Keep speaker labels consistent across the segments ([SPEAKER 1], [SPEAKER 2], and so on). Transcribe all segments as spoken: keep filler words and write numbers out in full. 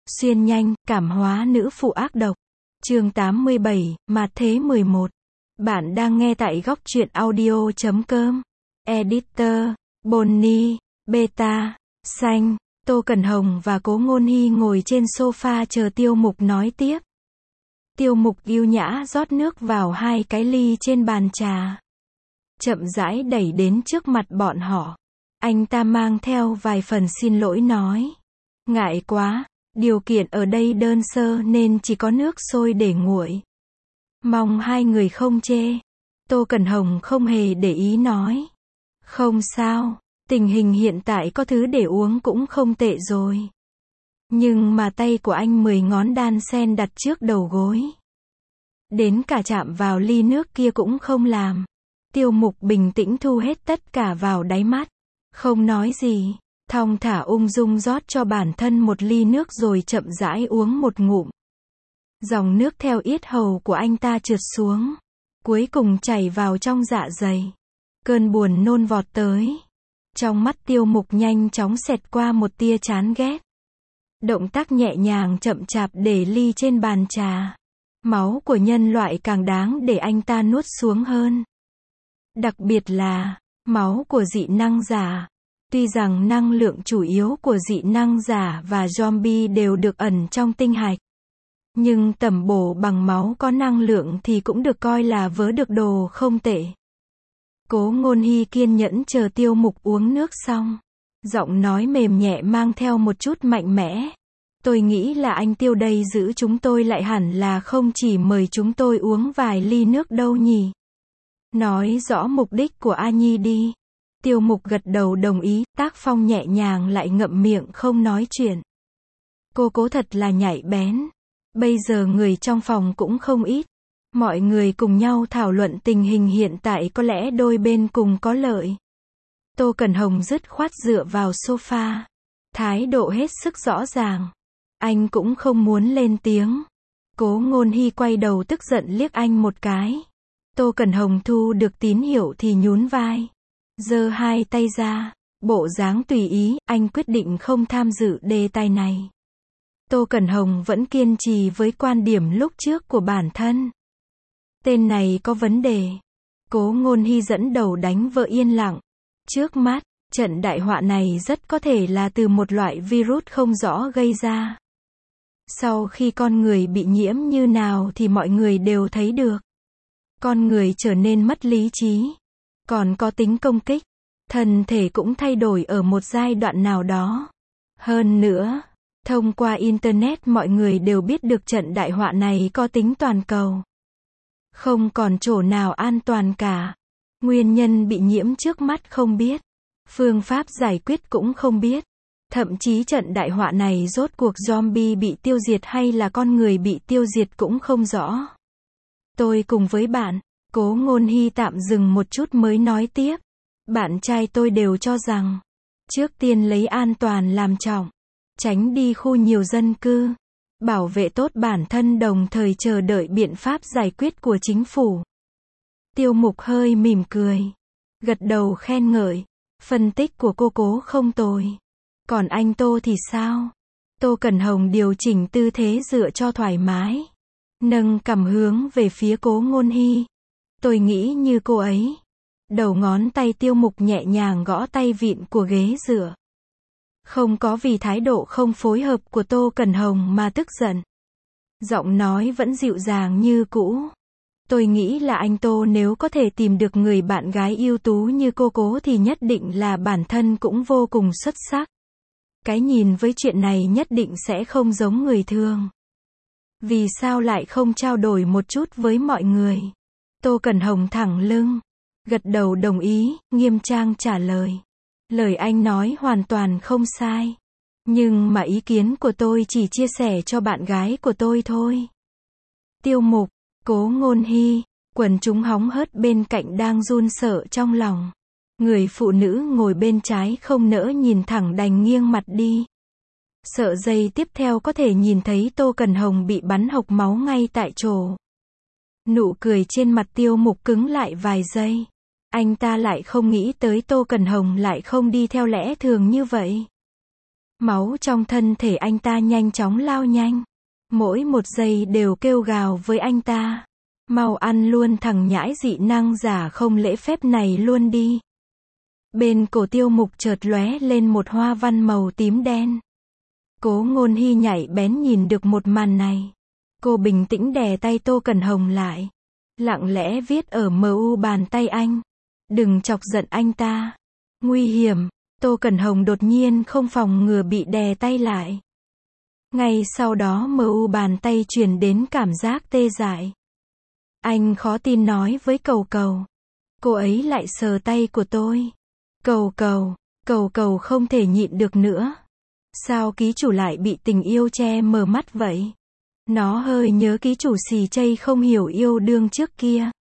[SPEAKER 1] Xuyên nhanh, cảm hóa nữ phụ ác độc. Chương tám mươi bảy, Mạt thế mười một. Bạn đang nghe tại góc truyện audio chấm com. Editor, Bonnie, Beta, Xanh, Tô Cẩn Hồng và Cố Ngôn Hy ngồi trên sofa chờ Tiêu Mục nói tiếp. Tiêu Mục yêu nhã rót nước vào hai cái ly trên bàn trà. Chậm rãi đẩy đến trước mặt bọn họ. Anh ta mang theo vài phần xin lỗi nói. Ngại quá, điều kiện ở đây đơn sơ nên chỉ có nước sôi để nguội. Mong hai người không chê. Tô Cẩn Hồng không hề để ý nói. Không sao, tình hình hiện tại có thứ để uống cũng không tệ rồi. Nhưng mà tay của anh mười ngón đan sen đặt trước đầu gối. Đến cả chạm vào ly nước kia cũng không làm. Tiêu Mục bình tĩnh thu hết tất cả vào đáy mắt. Không nói gì, thong thả ung dung rót cho bản thân một ly nước rồi chậm rãi uống một ngụm. Dòng nước theo yết hầu của anh ta trượt xuống, cuối cùng chảy vào trong dạ dày. Cơn buồn nôn vọt tới. Trong mắt Tiêu Mục nhanh chóng xẹt qua một tia chán ghét. Động tác nhẹ nhàng chậm chạp để ly trên bàn trà. Máu của nhân loại càng đáng để anh ta nuốt xuống hơn. Đặc biệt là máu của dị năng giả. Tuy rằng năng lượng chủ yếu của dị năng giả và zombie đều được ẩn trong tinh hạch. Nhưng tẩm bổ bằng máu có năng lượng thì cũng được coi là vớ được đồ không tệ. Cố Ngôn Hy kiên nhẫn chờ Tiêu Mục uống nước xong. Giọng nói mềm nhẹ mang theo một chút mạnh mẽ. Tôi nghĩ là anh Tiêu đây giữ chúng tôi lại hẳn là không chỉ mời chúng tôi uống vài ly nước đâu nhỉ. Nói rõ mục đích của A Nhi đi. Tiêu Mục gật đầu đồng ý, tác phong nhẹ nhàng lại ngậm miệng không nói chuyện. Cô Cố thật là nhạy bén. Bây giờ người trong phòng cũng không ít. Mọi người cùng nhau thảo luận tình hình hiện tại có lẽ đôi bên cùng có lợi. Tô Cẩn Hồng dứt khoát dựa vào sofa. Thái độ hết sức rõ ràng. Anh cũng không muốn lên tiếng. Cố Ngôn Hy quay đầu tức giận liếc anh một cái. Tô Cẩn Hồng thu được tín hiệu thì nhún vai. Giơ hai tay ra, bộ dáng tùy ý, anh quyết định không tham dự đề tài này. Tô Cẩn Hồng vẫn kiên trì với quan điểm lúc trước của bản thân. Tên này có vấn đề. Cố Ngôn Hy dẫn đầu đánh vợ yên lặng. Trước mắt, trận đại họa này rất có thể là từ một loại virus không rõ gây ra. Sau khi con người bị nhiễm như nào thì mọi người đều thấy được. Con người trở nên mất lý trí. Còn có tính công kích. Thân thể cũng thay đổi ở một giai đoạn nào đó. Hơn nữa, thông qua Internet mọi người đều biết được trận đại họa này có tính toàn cầu. Không còn chỗ nào an toàn cả. Nguyên nhân bị nhiễm trước mắt không biết. Phương pháp giải quyết cũng không biết. Thậm chí trận đại họa này rốt cuộc zombie bị tiêu diệt hay là con người bị tiêu diệt cũng không rõ. Tôi cùng với bạn, Cố Ngôn Hy tạm dừng một chút mới nói tiếp. Bạn trai tôi đều cho rằng, trước tiên lấy an toàn làm trọng. Tránh đi khu nhiều dân cư. Bảo vệ tốt bản thân đồng thời chờ đợi biện pháp giải quyết của chính phủ. Tiêu Mục hơi mỉm cười. Gật đầu khen ngợi. Phân tích của cô Cố không tồi. Còn anh Tô thì sao? Tô Cẩn Hồng điều chỉnh tư thế dựa cho thoải mái. Nâng cằm hướng về phía Cố Ngôn Hy. Tôi nghĩ như cô ấy. Đầu ngón tay Tiêu Mục nhẹ nhàng gõ tay vịn của ghế dựa. Không có vì thái độ không phối hợp của Tô Cẩn Hồng mà tức giận. Giọng nói vẫn dịu dàng như cũ. Tôi nghĩ là anh Tô nếu có thể tìm được người bạn gái ưu tú như cô Cố thì nhất định là bản thân cũng vô cùng xuất sắc. Cái nhìn với chuyện này nhất định sẽ không giống người thường. Vì sao lại không trao đổi một chút với mọi người? Tô Cẩn Hồng thẳng lưng. Gật đầu đồng ý, nghiêm trang trả lời. Lời anh nói hoàn toàn không sai. Nhưng mà ý kiến của tôi chỉ chia sẻ cho bạn gái của tôi thôi. Tiêu Mục, Cố Ngôn Hy, quần chúng hóng hớt bên cạnh đang run sợ trong lòng. Người phụ nữ ngồi bên trái không nỡ nhìn thẳng đành nghiêng mặt đi. Sợ giây tiếp theo có thể nhìn thấy Tô Cẩn Hồng bị bắn hộc máu ngay tại chỗ. Nụ cười trên mặt Tiêu Mục cứng lại vài giây. Anh ta lại không nghĩ tới Tô Cẩn Hồng lại không đi theo lẽ thường như vậy. Máu trong thân thể anh ta nhanh chóng lao nhanh. Mỗi một giây đều kêu gào với anh ta. Mau ăn luôn thằng nhãi dị năng giả không lễ phép này luôn đi. Bên cổ Tiêu Mục chợt lóe lên một hoa văn màu tím đen. Cố Ngôn Hy nhạy bén nhìn được một màn này. Cô bình tĩnh đè tay Tô Cẩn Hồng lại. Lặng lẽ viết ở em u bàn tay anh. Đừng chọc giận anh ta. Nguy hiểm. Tô Cẩn Hồng đột nhiên không phòng ngừa bị đè tay lại. Ngay sau đó em u bàn tay truyền đến cảm giác tê dại. Anh khó tin nói với Cầu Cầu. Cô ấy lại sờ tay của tôi. Cầu Cầu, Cầu Cầu không thể nhịn được nữa. Sao ký chủ lại bị tình yêu che mờ mắt vậy? Nó hơi nhớ ký chủ xì chây không hiểu yêu đương trước kia.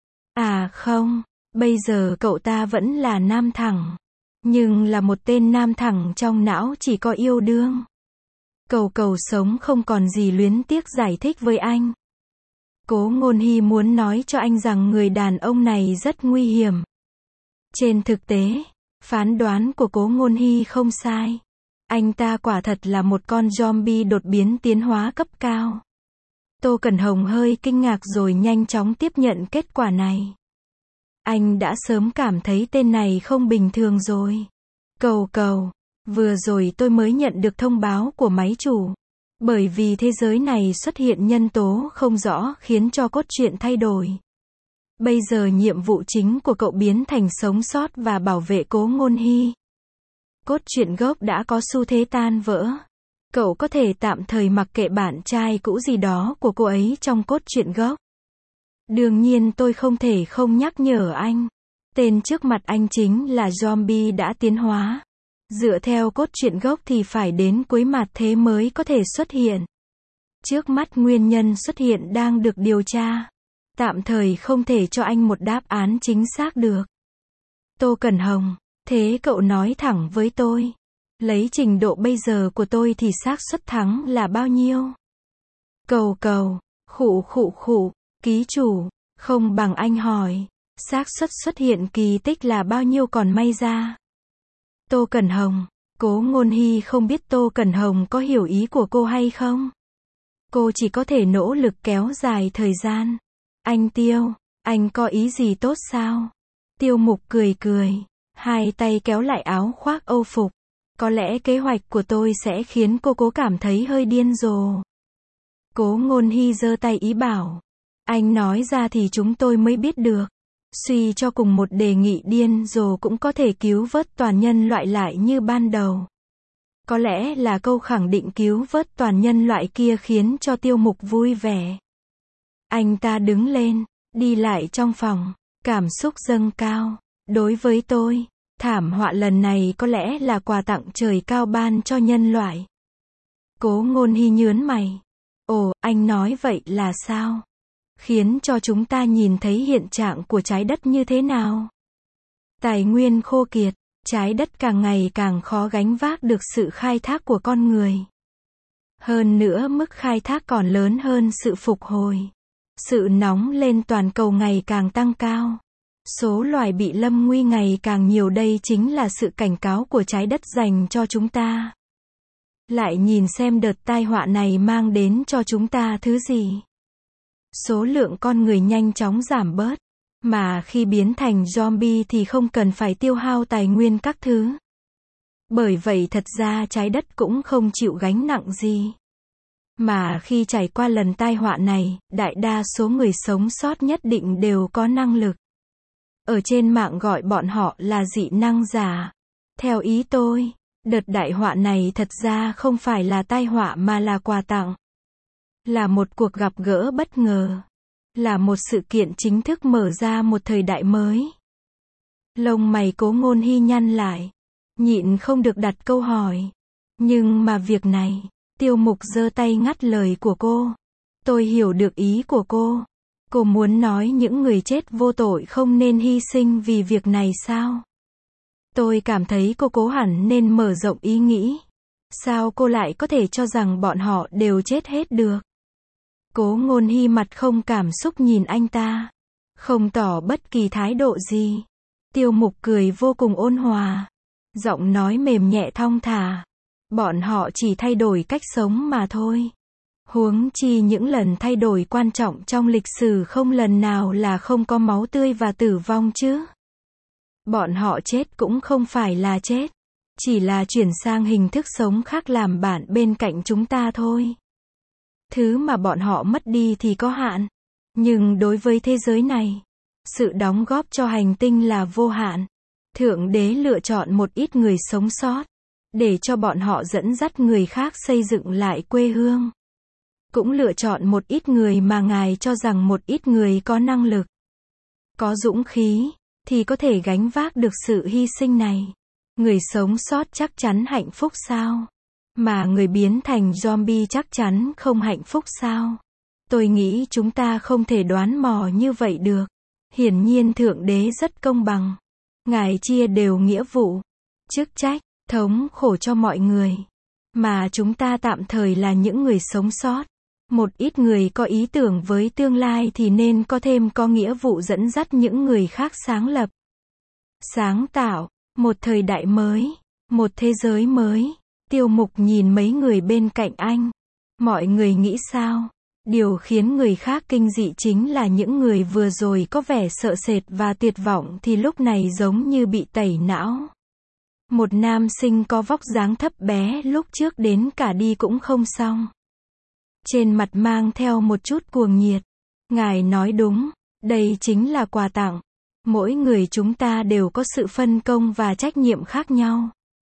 [SPEAKER 1] À không, bây giờ cậu ta vẫn là nam thẳng. Nhưng là một tên nam thẳng trong não chỉ có yêu đương. Cầu Cầu sống không còn gì luyến tiếc giải thích với anh. Cố Ngôn Hy muốn nói cho anh rằng người đàn ông này rất nguy hiểm. Trên thực tế, phán đoán của Cố Ngôn Hy không sai. Anh ta quả thật là một con zombie đột biến tiến hóa cấp cao. Tô Cẩn Hồng hơi kinh ngạc rồi nhanh chóng tiếp nhận kết quả này. Anh đã sớm cảm thấy tên này không bình thường rồi. Cầu Cầu, vừa rồi tôi mới nhận được thông báo của máy chủ. Bởi vì thế giới này xuất hiện nhân tố không rõ khiến cho cốt truyện thay đổi. Bây giờ nhiệm vụ chính của cậu biến thành sống sót và bảo vệ Cố Ngôn Hy. Cốt truyện gốc đã có xu thế tan vỡ. Cậu có thể tạm thời mặc kệ bạn trai cũ gì đó của cô ấy trong cốt truyện gốc. Đương nhiên tôi không thể không nhắc nhở anh. Tên trước mặt anh chính là zombie đã tiến hóa. Dựa theo cốt truyện gốc thì phải đến cuối mạt thế mới có thể xuất hiện. Trước mắt nguyên nhân xuất hiện đang được điều tra. Tạm thời không thể cho anh một đáp án chính xác được. Tô Cẩn Hồng, thế cậu nói thẳng với tôi. Lấy trình độ bây giờ của tôi thì xác suất thắng là bao nhiêu? Cầu Cầu, khụ khụ khụ, ký chủ, không bằng anh hỏi. Xác suất xuất hiện kỳ tích là bao nhiêu còn may ra? Tô Cẩn Hồng, Cố Ngôn Hy không biết Tô Cẩn Hồng có hiểu ý của cô hay không? Cô chỉ có thể nỗ lực kéo dài thời gian. Anh Tiêu, anh có ý gì tốt sao? Tiêu Mục cười cười, hai tay kéo lại áo khoác âu phục. Có lẽ kế hoạch của tôi sẽ khiến cô cố cảm thấy hơi điên rồ. Cố Ngôn Hy giơ tay ý bảo. Anh nói ra thì chúng tôi mới biết được. Suy cho cùng một đề nghị điên rồ cũng có thể cứu vớt toàn nhân loại lại như ban đầu. Có lẽ là câu khẳng định cứu vớt toàn nhân loại kia khiến cho Tiêu Mục vui vẻ. Anh ta đứng lên, đi lại trong phòng, cảm xúc dâng cao. Đối với tôi, thảm họa lần này có lẽ là quà tặng trời cao ban cho nhân loại. Cố Ngôn Hy nhướng mày. Ồ, anh nói vậy là sao? Khiến cho chúng ta nhìn thấy hiện trạng của trái đất như thế nào? Tài nguyên khô kiệt, trái đất càng ngày càng khó gánh vác được sự khai thác của con người. Hơn nữa mức khai thác còn lớn hơn sự phục hồi. Sự nóng lên toàn cầu ngày càng tăng cao. Số loài bị lâm nguy ngày càng nhiều, đây chính là sự cảnh cáo của trái đất dành cho chúng ta. Lại nhìn xem đợt tai họa này mang đến cho chúng ta thứ gì. Số lượng con người nhanh chóng giảm bớt. Mà khi biến thành zombie thì không cần phải tiêu hao tài nguyên các thứ. Bởi vậy thật ra trái đất cũng không chịu gánh nặng gì. Mà khi trải qua lần tai họa này, đại đa số người sống sót nhất định đều có năng lực. Ở trên mạng gọi bọn họ là dị năng giả. Theo ý tôi, đợt đại họa này thật ra không phải là tai họa mà là quà tặng. Là một cuộc gặp gỡ bất ngờ. Là một sự kiện chính thức mở ra một thời đại mới. Lông mày Cố Ngôn Hy nhăn lại. Nhịn không được đặt câu hỏi. Nhưng mà việc này, Tiêu Mục giơ tay ngắt lời của cô. Tôi hiểu được ý của cô. Cô muốn nói những người chết vô tội không nên hy sinh vì việc này sao? Tôi cảm thấy cô cố hẳn nên mở rộng ý nghĩ. Sao cô lại có thể cho rằng bọn họ đều chết hết được? Cố Ngôn Hy mặt không cảm xúc nhìn anh ta. Không tỏ bất kỳ thái độ gì. Tiêu Mục cười vô cùng ôn hòa. Giọng nói mềm nhẹ thong thả. Bọn họ chỉ thay đổi cách sống mà thôi. Huống chi những lần thay đổi quan trọng trong lịch sử không lần nào là không có máu tươi và tử vong chứ. Bọn họ chết cũng không phải là chết, chỉ là chuyển sang hình thức sống khác làm bạn bên cạnh chúng ta thôi. Thứ mà bọn họ mất đi thì có hạn, nhưng đối với thế giới này, sự đóng góp cho hành tinh là vô hạn. Thượng đế lựa chọn một ít người sống sót, để cho bọn họ dẫn dắt người khác xây dựng lại quê hương. Cũng lựa chọn một ít người mà Ngài cho rằng một ít người có năng lực, có dũng khí, thì có thể gánh vác được sự hy sinh này. Người sống sót chắc chắn hạnh phúc sao? Mà người biến thành zombie chắc chắn không hạnh phúc sao? Tôi nghĩ chúng ta không thể đoán mò như vậy được. Hiển nhiên Thượng Đế rất công bằng. Ngài chia đều nghĩa vụ, chức trách, thống khổ cho mọi người. Mà chúng ta tạm thời là những người sống sót. Một ít người có ý tưởng với tương lai thì nên có thêm có nghĩa vụ dẫn dắt những người khác sáng lập, sáng tạo, một thời đại mới, một thế giới mới. Tiêu Mục nhìn mấy người bên cạnh anh. Mọi người nghĩ sao? Điều khiến người khác kinh dị chính là những người vừa rồi có vẻ sợ sệt và tuyệt vọng thì lúc này giống như bị tẩy não. Một nam sinh có vóc dáng thấp bé lúc trước đến cả đi cũng không xong. Trên mặt mang theo một chút cuồng nhiệt. Ngài nói đúng, đây chính là quà tặng. Mỗi người chúng ta đều có sự phân công và trách nhiệm khác nhau.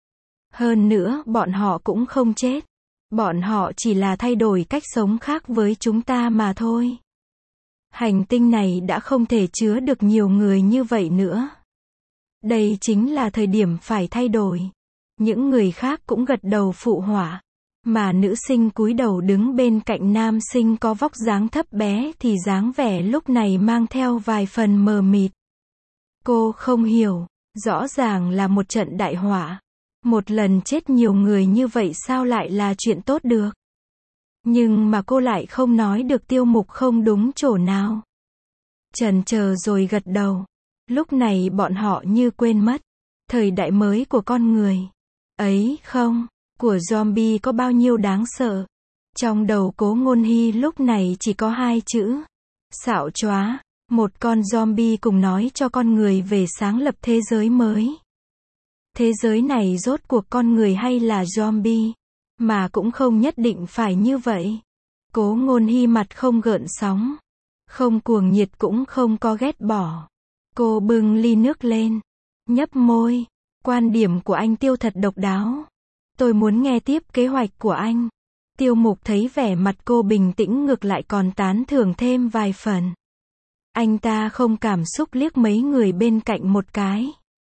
[SPEAKER 1] Hơn nữa, bọn họ cũng không chết. Bọn họ chỉ là thay đổi cách sống khác với chúng ta mà thôi. Hành tinh này đã không thể chứa được nhiều người như vậy nữa. Đây chính là thời điểm phải thay đổi. Những người khác cũng gật đầu phụ họa. Mà nữ sinh cúi đầu đứng bên cạnh nam sinh có vóc dáng thấp bé thì dáng vẻ lúc này mang theo vài phần mờ mịt. Cô không hiểu, rõ ràng là một trận đại họa. Một lần chết nhiều người như vậy sao lại là chuyện tốt được? Nhưng mà cô lại không nói được Tiêu Mục không đúng chỗ nào. Chần chờ rồi gật đầu. Lúc này bọn họ như quên mất thời đại mới của con người. Ấy không, của zombie có bao nhiêu đáng sợ. Trong đầu Cố Ngôn Hy lúc này chỉ có hai chữ. Xạo chóa. Một con zombie cùng nói cho con người về sáng lập thế giới mới. Thế giới này rốt cuộc con người hay là zombie? Mà cũng không nhất định phải như vậy. Cố Ngôn Hy mặt không gợn sóng. Không cuồng nhiệt cũng không có ghét bỏ. Cô bưng ly nước lên. Nhấp môi. Quan điểm của anh Tiêu thật độc đáo. Tôi muốn nghe tiếp kế hoạch của anh. Tiêu Mục thấy vẻ mặt cô bình tĩnh ngược lại còn tán thưởng thêm vài phần. Anh ta không cảm xúc liếc mấy người bên cạnh một cái.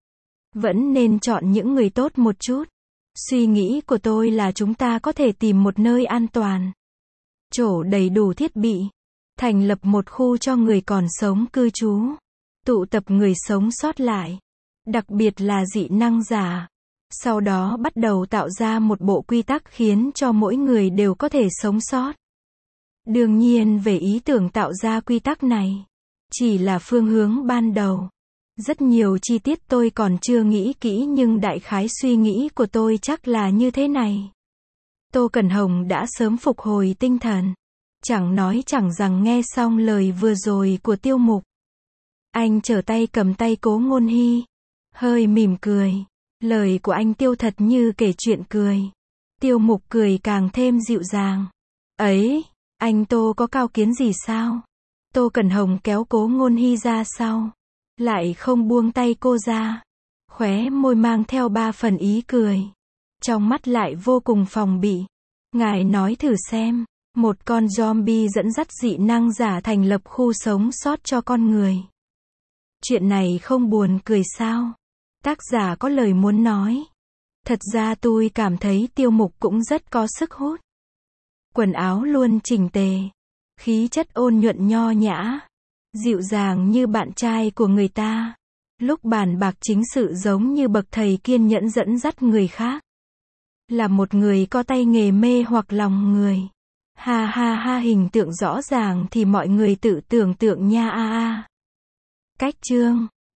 [SPEAKER 1] Vẫn nên chọn những người tốt một chút. Suy nghĩ của tôi là chúng ta có thể tìm một nơi an toàn, chỗ đầy đủ thiết bị, thành lập một khu cho người còn sống cư trú, tụ tập người sống sót lại, đặc biệt là dị năng giả. Sau đó bắt đầu tạo ra một bộ quy tắc khiến cho mỗi người đều có thể sống sót. Đương nhiên về ý tưởng tạo ra quy tắc này, chỉ là phương hướng ban đầu. Rất nhiều chi tiết tôi còn chưa nghĩ kỹ nhưng đại khái suy nghĩ của tôi chắc là như thế này. Tô Cẩn Hồng đã sớm phục hồi tinh thần. Chẳng nói chẳng rằng nghe xong lời vừa rồi của Tiêu Mục. Anh trở tay cầm tay Cố Ngôn Hy. Hơi mỉm cười. Lời của anh Tiêu thật như kể chuyện cười. Tiêu Mục cười càng thêm dịu dàng. Ấy, anh Tô có cao kiến gì sao? Tô Cẩn Hồng kéo Cố Ngôn Hy ra sau. Lại không buông tay cô ra. Khóe môi mang theo ba phần ý cười. Trong mắt lại vô cùng phòng bị. Ngài nói thử xem. Một con zombie dẫn dắt dị năng giả thành lập khu sống sót cho con người. Chuyện này không buồn cười sao? Tác giả có lời muốn nói. Thật ra tôi cảm thấy Tiêu Mục cũng rất có sức hút. Quần áo luôn chỉnh tề. Khí chất ôn nhuận nho nhã. Dịu dàng như bạn trai của người ta. Lúc bàn bạc chính sự giống như bậc thầy kiên nhẫn dẫn dắt người khác. Là một người có tay nghề mê hoặc lòng người. Ha ha ha, hình tượng rõ ràng thì mọi người tự tưởng tượng nha a a. Cách chương